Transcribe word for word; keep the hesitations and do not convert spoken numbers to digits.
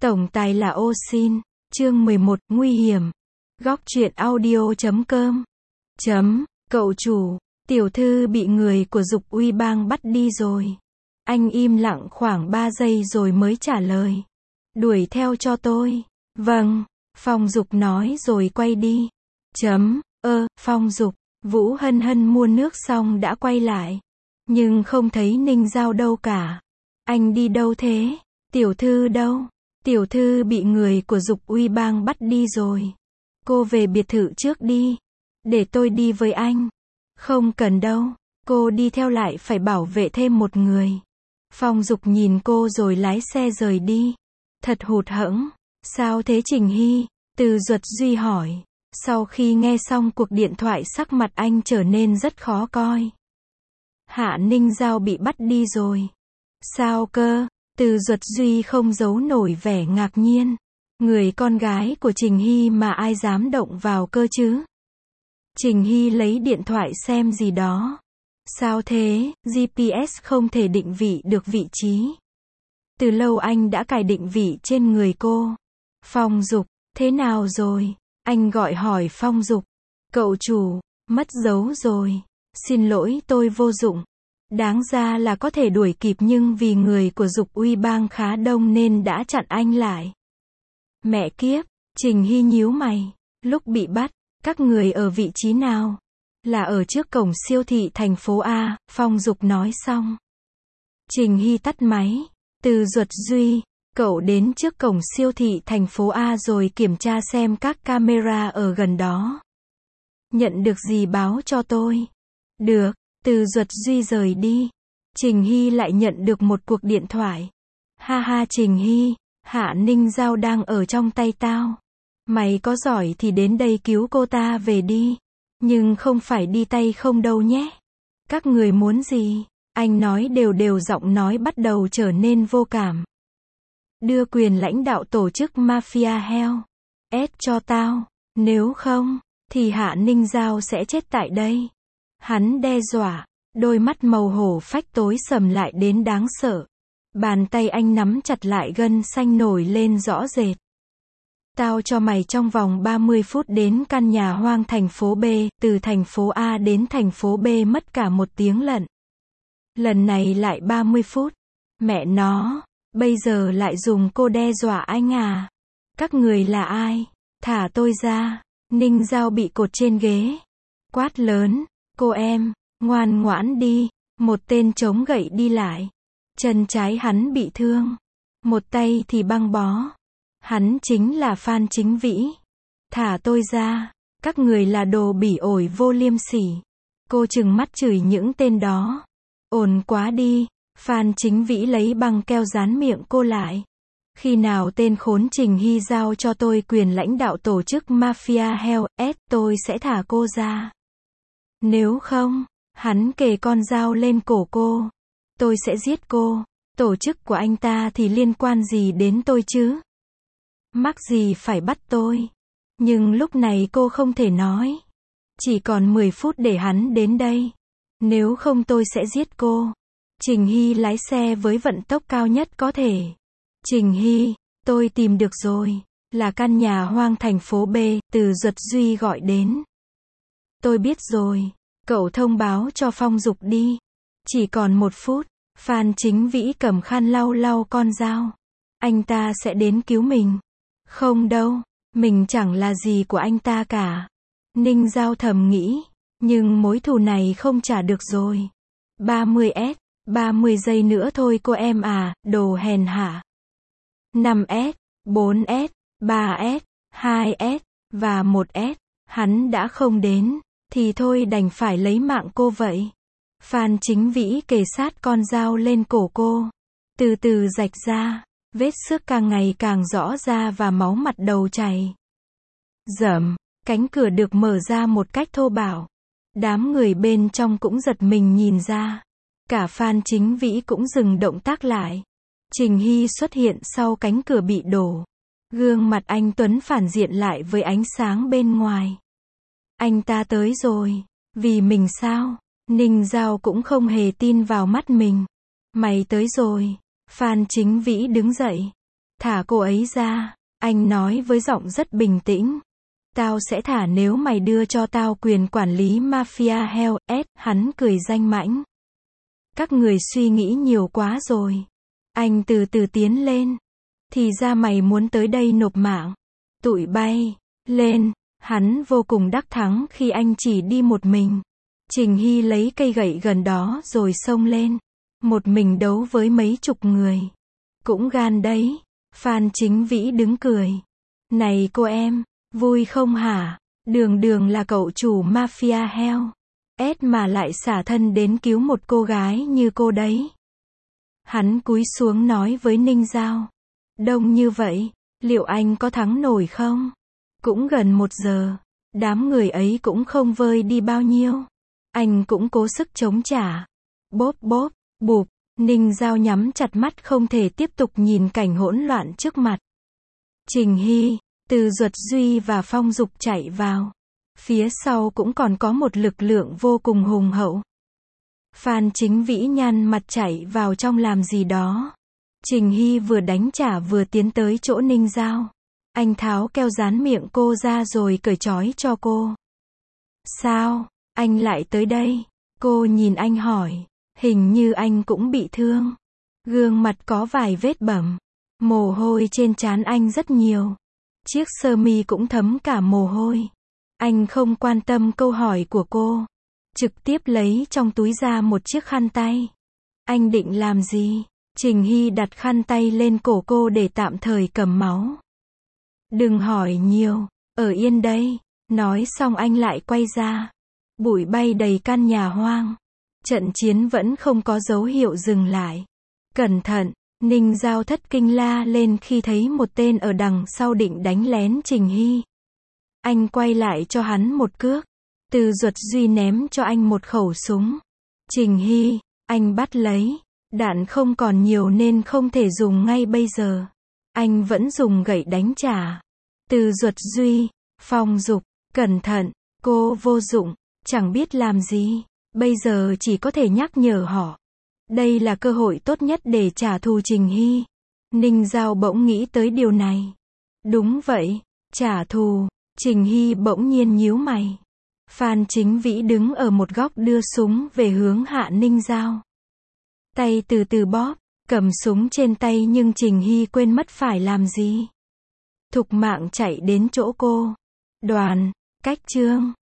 Tổng tài là ô xin, chương mười một, nguy hiểm. Góc truyện audio chấm com. Chấm, cậu chủ, tiểu thư bị người của Dục Uy Bang bắt đi rồi. Anh im lặng khoảng ba giây rồi mới trả lời. Đuổi theo cho tôi. Vâng, Phong Dục nói rồi quay đi. Chấm, ơ, Phong Dục, Vũ Hân Hân mua nước xong đã quay lại. Nhưng không thấy Ninh Giao đâu cả. Anh đi đâu thế? Tiểu thư đâu? Tiểu thư bị người của Dục Uy Bang bắt đi rồi. Cô về biệt thự trước đi. Để tôi đi với anh. Không cần đâu. Cô đi theo lại phải bảo vệ thêm một người. Phong Dục nhìn cô rồi lái xe rời đi. Thật hụt hẫng. Sao thế Trình Hy? Từ Duật Duy hỏi. Sau khi nghe xong cuộc điện thoại sắc mặt anh trở nên rất khó coi. Hạ Ninh Giao bị bắt đi rồi. Sao cơ? Từ Duật Duy không giấu nổi vẻ ngạc nhiên. Người con gái của Trình Hy mà ai dám động vào cơ chứ? Trình Hy lấy điện thoại xem gì đó. Sao thế? giê pê ét không thể định vị được vị trí. Từ lâu anh đã cài định vị trên người cô. Phong Dục, thế nào rồi? Anh gọi hỏi Phong Dục. Cậu chủ, mất dấu rồi. Xin lỗi tôi vô dụng. Đáng ra là có thể đuổi kịp nhưng vì người của Dục Uy Bang khá đông nên đã chặn anh lại. Mẹ kiếp, Trình Hy nhíu mày. Lúc bị bắt, các người ở vị trí nào? Là ở trước cổng siêu thị thành phố A, Phong Dục nói xong. Trình Hy tắt máy. Từ Duật Duy, cậu đến trước cổng siêu thị thành phố A rồi kiểm tra xem các camera ở gần đó. Nhận được gì báo cho tôi. Được. Từ Duật Duy rời đi. Trình Hy lại nhận được một cuộc điện thoại. Ha ha Trình Hy, Hạ Ninh Giao đang ở trong tay tao. Mày có giỏi thì đến đây cứu cô ta về đi. Nhưng không phải đi tay không đâu nhé. Các người muốn gì? Anh nói đều đều giọng nói bắt đầu trở nên vô cảm. Đưa quyền lãnh đạo tổ chức Mafia Hell S cho tao. Nếu không, thì Hạ Ninh Giao sẽ chết tại đây. Hắn đe dọa, đôi mắt màu hổ phách tối sầm lại đến đáng sợ. Bàn tay anh nắm chặt lại gân xanh nổi lên rõ rệt. Tao cho mày trong vòng ba mươi phút đến căn nhà hoang thành phố B, từ thành phố A đến thành phố B mất cả một tiếng lận. Lần này lại ba mươi phút. Mẹ nó, bây giờ lại dùng cô đe dọa anh à? Các người là ai? Thả tôi ra. Ninh Giao bị cột trên ghế. Quát lớn. Cô em, ngoan ngoãn đi. Một tên chống gậy đi lại. Chân trái hắn bị thương. Một tay thì băng bó. Hắn chính là Phan Chính Vĩ. Thả tôi ra. Các người là đồ bỉ ổi vô liêm sỉ. Cô trừng mắt chửi những tên đó. Ồn quá đi. Phan Chính Vĩ lấy băng keo dán miệng cô lại. Khi nào tên khốn Trình Hy giao cho tôi quyền lãnh đạo tổ chức Mafia Hell S, tôi sẽ thả cô ra. Nếu không, hắn kề con dao lên cổ cô. Tôi sẽ giết cô. Tổ chức của anh ta thì liên quan gì đến tôi chứ? Mắc gì phải bắt tôi? Nhưng lúc này cô không thể nói. Chỉ còn mười phút để hắn đến đây. Nếu không tôi sẽ giết cô. Trình Hy lái xe với vận tốc cao nhất có thể. Trình Hy, tôi tìm được rồi. Là căn nhà hoang thành phố B, Từ Duật Duy gọi đến. Tôi biết rồi. Cậu thông báo cho Phong Dục đi. Chỉ còn một phút. Phan Chính Vĩ cầm khăn lau lau con dao. Anh ta sẽ đến cứu mình. Không đâu. Mình chẳng là gì của anh ta cả. Ninh Giao thầm nghĩ. Nhưng mối thù này không trả được rồi. ba mươi S. ba mươi giây nữa thôi cô em à. Đồ hèn hạ. năm S. bốn S. ba S. hai S. Và một S. Hắn đã không đến. Thì thôi đành phải lấy mạng cô vậy. Phan Chính Vĩ kề sát con dao lên cổ cô. Từ từ rạch ra. Vết xước càng ngày càng rõ ra và máu mặt đầu chảy. Dầm. Cánh cửa được mở ra một cách thô bạo. Đám người bên trong cũng giật mình nhìn ra. Cả Phan Chính Vĩ cũng dừng động tác lại. Trình Hy xuất hiện sau cánh cửa bị đổ. Gương mặt anh Tuấn phản diện lại với ánh sáng bên ngoài. Anh ta tới rồi. Vì mình sao? Ninh Giao cũng không hề tin vào mắt mình. Mày tới rồi. Phan Chính Vĩ đứng dậy. Thả cô ấy ra, anh nói với giọng rất bình tĩnh. Tao sẽ thả nếu mày đưa cho tao quyền quản lý Mafia Hell S, hắn cười danh mãnh. Các người suy nghĩ nhiều quá rồi. Anh từ từ tiến lên. Thì ra mày muốn tới đây nộp mạng. Tụi bay, lên, hắn vô cùng đắc thắng khi anh chỉ đi một mình. Trình Hy lấy cây gậy gần đó rồi xông lên. Một mình đấu với mấy chục người. Cũng gan đấy. Phan Chính Vĩ đứng cười. Này cô em, vui không hả? Đường đường là cậu chủ Mafia Hell S mà lại xả thân đến cứu một cô gái như cô đấy. Hắn cúi xuống nói với Ninh Giao. Đông như vậy, liệu anh có thắng nổi không? Cũng gần một giờ, đám người ấy cũng không vơi đi bao nhiêu. Anh cũng cố sức chống trả. Bốp bốp, bụp, Ninh Giao nhắm chặt mắt không thể tiếp tục nhìn cảnh hỗn loạn trước mặt. Trình Hy, Từ Duật Duy và Phong Dục chạy vào. Phía sau cũng còn có một lực lượng vô cùng hùng hậu. Phan Chính Vĩ nhăn mặt chạy vào trong làm gì đó. Trình Hy vừa đánh trả vừa tiến tới chỗ Ninh Giao. Anh tháo keo dán miệng cô ra rồi cởi trói cho cô. Sao, anh lại tới đây? Cô nhìn anh hỏi. Hình như anh cũng bị thương. Gương mặt có vài vết bầm. Mồ hôi trên trán anh rất nhiều. Chiếc sơ mi cũng thấm cả mồ hôi. Anh không quan tâm câu hỏi của cô. Trực tiếp lấy trong túi ra một chiếc khăn tay. Anh định làm gì? Trình Hy đặt khăn tay lên cổ cô để tạm thời cầm máu. Đừng hỏi nhiều, ở yên đây. Nói xong anh lại quay ra. Bụi bay đầy căn nhà hoang. Trận chiến vẫn không có dấu hiệu dừng lại. Cẩn thận, Ninh Giao thất kinh la lên khi thấy một tên ở đằng sau định đánh lén Trình Hy. Anh quay lại cho hắn một cước. Từ Duật Duy ném cho anh một khẩu súng. Trình Hy, anh bắt lấy. Đạn không còn nhiều nên không thể dùng ngay bây giờ. Anh vẫn dùng gậy đánh trả. Từ Duật Duy, Phong Dục, cẩn thận, cô vô dụng, chẳng biết làm gì. Bây giờ chỉ có thể nhắc nhở họ. Đây là cơ hội tốt nhất để trả thù Trình Hy. Ninh Giao bỗng nghĩ tới điều này. Đúng vậy, trả thù. Trình Hy bỗng nhiên nhíu mày. Phan Chính Vĩ đứng ở một góc đưa súng về hướng Hạ Ninh Giao. Tay từ từ bóp, cầm súng trên tay nhưng Trình Hy quên mất phải làm gì. Thục mạng chạy đến chỗ cô. Đoàn, Cách Trương,